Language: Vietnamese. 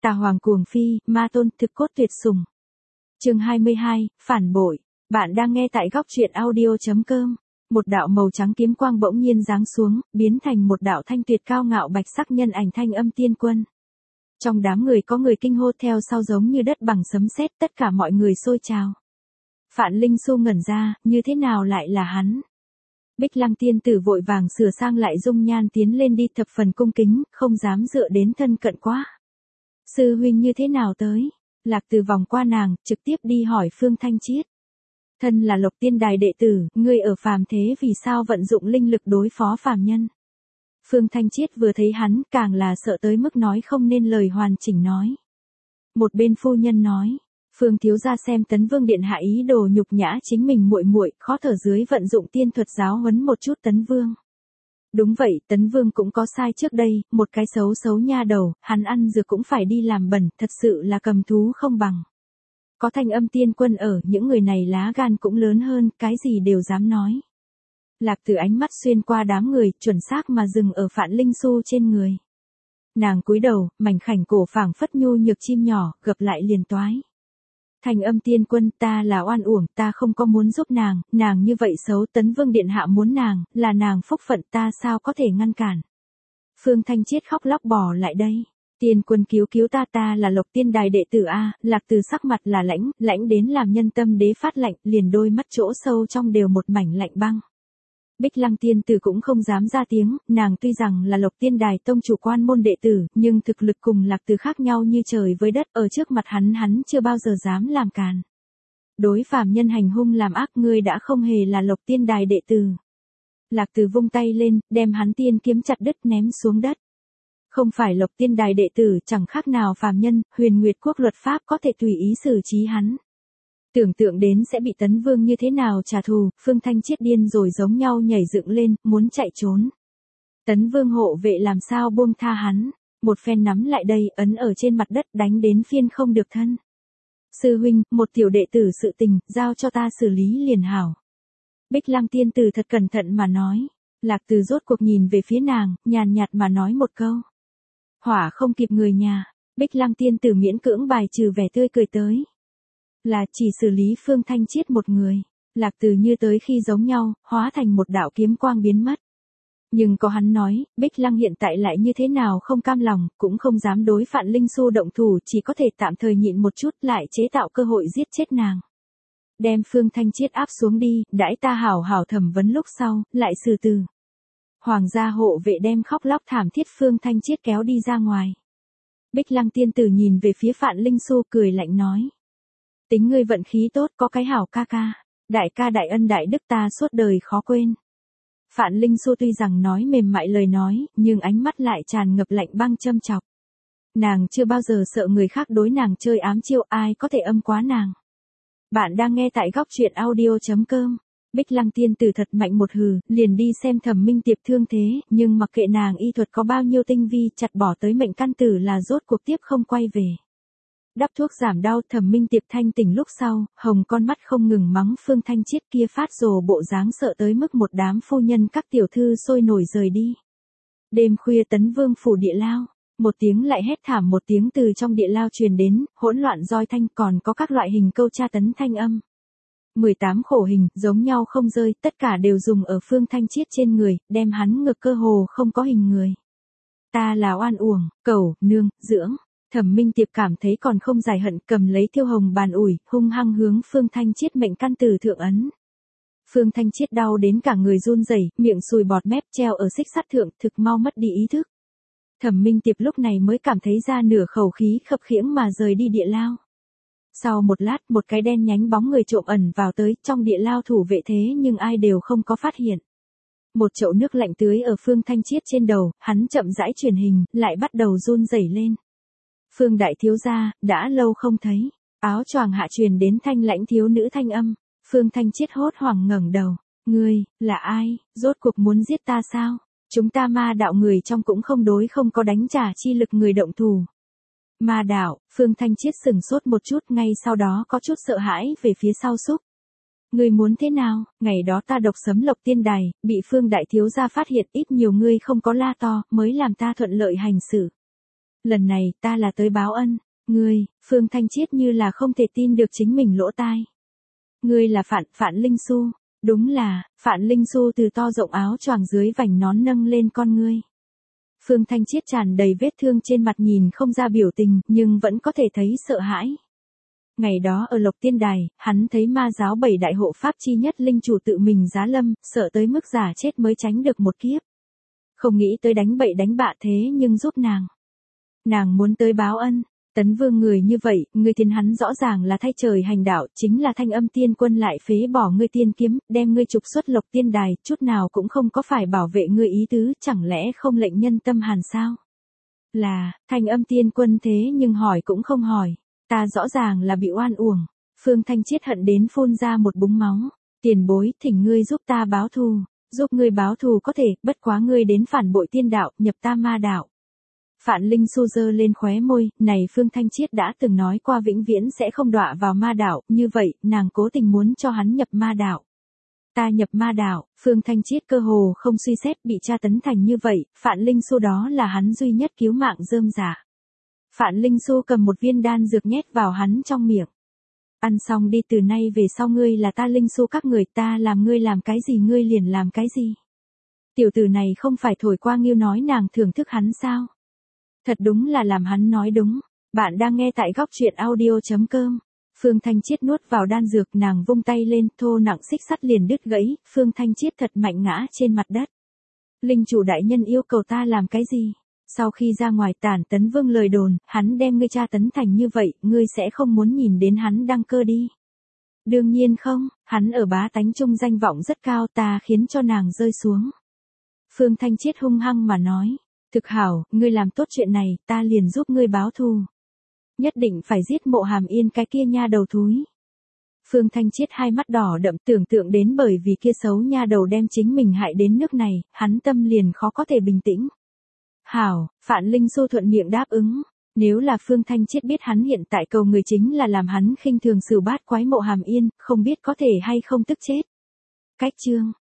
Tà hoàng cuồng phi, ma tôn thực cốt tuyệt sủng. Chương 22, phản bội. Bạn đang nghe tại góc truyện audio.com. Một đạo màu trắng kiếm quang bỗng nhiên giáng xuống, biến thành một đạo thanh tuyệt cao ngạo bạch sắc nhân ảnh Thanh Âm Tiên Quân. Trong đám người có người kinh hô theo sau giống như đất bằng sấm sét, tất cả mọi người sôi trào. Phạn Linh Xu ngẩn ra, như thế nào lại là hắn? Bích Lăng tiên tử vội vàng sửa sang lại dung nhan tiến lên đi thập phần cung kính, không dám dựa đến thân cận quá. Sư huynh như thế nào tới? Lạc Từ vòng qua nàng, trực tiếp đi hỏi Phương Thanh Chiết. Thân là Lộc Tiên Đài đệ tử, ngươi ở phàm thế vì sao vận dụng linh lực đối phó phàm nhân? Phương Thanh Chiết vừa thấy hắn, càng là sợ tới mức nói không nên lời hoàn chỉnh nói. Một bên phu nhân nói, Phương thiếu gia xem Tấn Vương điện hạ ý đồ nhục nhã chính mình muội muội, khó thở dưới vận dụng tiên thuật giáo huấn một chút Tấn Vương. Đúng vậy, Tấn Vương cũng có sai trước đây, một cái xấu xấu nha đầu, hắn ăn dược cũng phải đi làm bẩn, thật sự là cầm thú không bằng. Có Thanh Âm Tiên Quân ở, những người này lá gan cũng lớn hơn, cái gì đều dám nói. Lạc Từ ánh mắt xuyên qua đám người, chuẩn xác mà dừng ở Phạn Linh Xu trên người. Nàng cúi đầu, mảnh khảnh cổ phảng phất nhu nhược chim nhỏ, gập lại liền toái. Thanh Âm Tiên Quân, ta là oan uổng, ta không có muốn giúp nàng như vậy xấu, Tấn Vương điện hạ muốn nàng, là nàng phúc phận, ta sao có thể ngăn cản. Phương Thanh Chiết khóc lóc bỏ lại đây. Tiên Quân cứu cứu ta là Lộc Tiên Đài đệ tử a. Lạc Từ sắc mặt là lãnh đến làm nhân tâm đế phát lạnh, liền đôi mắt chỗ sâu trong đều một mảnh lạnh băng. Bích Lăng tiên tử cũng không dám ra tiếng, nàng tuy rằng là Lộc Tiên Đài tông chủ quan môn đệ tử, nhưng thực lực cùng Lạc Từ khác nhau như trời với đất, ở trước mặt hắn chưa bao giờ dám làm càn. Đối phàm nhân hành hung làm ác, ngươi đã không hề là Lộc Tiên Đài đệ tử. Lạc Từ vung tay lên, đem hắn tiên kiếm chặt đứt ném xuống đất. Không phải Lộc Tiên Đài đệ tử, chẳng khác nào phàm nhân, Huyền Nguyệt quốc luật pháp có thể tùy ý xử trí hắn. Tưởng tượng đến sẽ bị Tấn Vương như thế nào trả thù, Phương Thanh Chiết điên rồi giống nhau nhảy dựng lên, muốn chạy trốn. Tấn Vương hộ vệ làm sao buông tha hắn, một phen nắm lại đây, ấn ở trên mặt đất đánh đến phiên không được thân. Sư huynh, một tiểu đệ tử sự tình, giao cho ta xử lý liền hảo. Bích Lăng tiên tử thật cẩn thận mà nói. Lạc Từ rốt cuộc nhìn về phía nàng, nhàn nhạt mà nói một câu. Hỏa không kịp người nhà, Bích Lăng tiên tử miễn cưỡng bài trừ vẻ tươi cười tới. Là chỉ xử lý Phương Thanh Chiết một người. Lạc Từ như tới khi giống nhau, hóa thành một đạo kiếm quang biến mất. Nhưng có hắn nói, Bích Lăng hiện tại lại như thế nào không cam lòng, cũng không dám đối Phạn Linh Xu động thủ, chỉ có thể tạm thời nhịn một chút lại chế tạo cơ hội giết chết nàng. Đem Phương Thanh Chiết áp xuống đi, đãi ta hảo hảo thẩm vấn lúc sau, lại xử từ. Hoàng gia hộ vệ đem khóc lóc thảm thiết Phương Thanh Chiết kéo đi ra ngoài. Bích Lăng tiên tử nhìn về phía Phạn Linh Xu cười lạnh nói. Tính ngươi vận khí tốt, có cái hảo ca đại ân đại đức ta suốt đời khó quên. Phạn Linh Xu tuy rằng nói mềm mại lời nói, nhưng ánh mắt lại tràn ngập lạnh băng châm chọc. Nàng chưa bao giờ sợ người khác đối nàng chơi ám chiêu, ai có thể âm quá nàng. Bạn đang nghe tại góc truyện audio.com. Bích Lăng tiên tử thật mạnh một hừ, liền đi xem Thẩm Minh Tiệp thương thế, nhưng mặc kệ nàng y thuật có bao nhiêu tinh vi, chặt bỏ tới mệnh căn tử là rốt cuộc tiếp không quay về. Đắp thuốc giảm đau, Thẩm Minh Tiệp thanh tỉnh lúc sau, hồng con mắt không ngừng mắng Phương Thanh Chiết kia phát rồ bộ dáng sợ tới mức một đám phu nhân các tiểu thư sôi nổi rời đi. Đêm khuya Tấn Vương phủ địa lao, một tiếng lại hét thảm một tiếng từ trong địa lao truyền đến, hỗn loạn roi thanh còn có các loại hình câu tra tấn thanh âm. 18 khổ hình, giống nhau không rơi, tất cả đều dùng ở Phương Thanh Chiết trên người, đem hắn ngược cơ hồ không có hình người. Ta là oan uổng, cẩu, nương, dưỡng. Thẩm Minh Tiệp cảm thấy còn không giải hận, cầm lấy thiêu hồng bàn ủi, hung hăng hướng Phương Thanh Chiết mệnh căn tử thượng ấn. Phương Thanh Chiết đau đến cả người run rẩy, miệng sùi bọt mép treo ở xích sắt thượng, thực mau mất đi ý thức. Thẩm Minh Tiệp lúc này mới cảm thấy ra nửa khẩu khí khập khiễng mà rời đi địa lao. Sau một lát, một cái đen nhánh bóng người trộm ẩn vào tới, trong địa lao thủ vệ thế nhưng ai đều không có phát hiện. Một chậu nước lạnh tưới ở Phương Thanh Chiết trên đầu, hắn chậm rãi truyền hình, lại bắt đầu run rẩy lên. Phương đại thiếu gia, đã lâu không thấy. Áo choàng hạ truyền đến thanh lãnh thiếu nữ thanh âm. Phương Thanh Chiết hốt hoảng ngẩng đầu. Ngươi, là ai, rốt cuộc muốn giết ta sao? Chúng ta ma đạo người trong cũng không có đánh trả chi lực người động thủ. Ma đạo, Phương Thanh Chiết sửng sốt một chút, ngay sau đó có chút sợ hãi về phía sau xúc. Ngươi muốn thế nào? Ngày đó ta độc sấm Lộc Tiên Đài, bị Phương đại thiếu gia phát hiện, ít nhiều ngươi không có la to, mới làm ta thuận lợi hành xử. Lần này ta là tới báo ân. Ngươi, Phương Thanh Chiết như là không thể tin được chính mình lỗ tai. Ngươi là Phạn Linh Xu. Đúng là, Phạn Linh Xu từ to rộng áo choàng dưới vành nón nâng lên con ngươi. Phương Thanh Chiết tràn đầy vết thương trên mặt nhìn không ra biểu tình, nhưng vẫn có thể thấy sợ hãi. Ngày đó ở Lộc Tiên Đài, hắn thấy ma giáo 7 đại hộ pháp chi nhất linh chủ tự mình giá lâm, sợ tới mức giả chết mới tránh được một kiếp. Không nghĩ tới đánh bậy đánh bạ thế nhưng giúp nàng. Nàng muốn tới báo ân. Tấn Vương người như vậy, ngươi thiên hắn rõ ràng là thay trời hành đạo, chính là Thanh Âm Tiên Quân lại phế bỏ ngươi tiên kiếm, đem ngươi trục xuất Lộc Tiên Đài, chút nào cũng không có phải bảo vệ ngươi ý tứ, chẳng lẽ không lệnh nhân tâm hàn sao? Là, Thanh Âm Tiên Quân thế nhưng hỏi cũng không hỏi, ta rõ ràng là bị oan uổng. Phương Thanh Chiết hận đến phun ra một búng máu. Tiền bối, thỉnh ngươi giúp ta báo thù. Giúp ngươi báo thù có thể, bất quá ngươi đến phản bội tiên đạo, nhập ta ma đạo. Phạn Linh Xu giơ lên khóe môi, này Phương Thanh Chiết đã từng nói qua vĩnh viễn sẽ không đọa vào ma đạo, như vậy, nàng cố tình muốn cho hắn nhập ma đạo. Ta nhập ma đạo, Phương Thanh Chiết cơ hồ không suy xét bị tra tấn thành như vậy, Phạn Linh Xu đó là hắn duy nhất cứu mạng rơm rả. Phạn Linh Xu cầm một viên đan dược nhét vào hắn trong miệng. Ăn xong đi, từ nay về sau ngươi là ta Linh Xu các người, ta làm ngươi làm cái gì ngươi liền làm cái gì. Tiểu tử này không phải thổi qua nghiêu nói nàng thưởng thức hắn sao? Thật đúng là làm hắn nói đúng. Bạn đang nghe tại góc truyện audio.com. Phương Thanh Chiết nuốt vào đan dược, nàng vung tay lên, thô nặng xích sắt liền đứt gãy, Phương Thanh Chiết thật mạnh ngã trên mặt đất. Linh chủ đại nhân yêu cầu ta làm cái gì? Sau khi ra ngoài Tản Tấn Vương lời đồn, hắn đem ngươi tra tấn thành như vậy, ngươi sẽ không muốn nhìn đến hắn đăng cơ đi. Đương nhiên không, hắn ở bá tánh trung danh vọng rất cao, ta khiến cho nàng rơi xuống. Phương Thanh Chiết hung hăng mà nói. Thực hảo, ngươi làm tốt chuyện này, ta liền giúp ngươi báo thù. Nhất định phải giết Mộ Hàm Yên cái kia nha đầu thúi. Phương Thanh Chiết hai mắt đỏ đậm, tưởng tượng đến bởi vì kia xấu nha đầu đem chính mình hại đến nước này, hắn tâm liền khó có thể bình tĩnh. Hảo, Phạn Linh Xu thuận miệng đáp ứng. Nếu là Phương Thanh Chiết biết hắn hiện tại cầu người chính là làm hắn khinh thường xử bát quái Mộ Hàm Yên, không biết có thể hay không tức chết. Cách chương.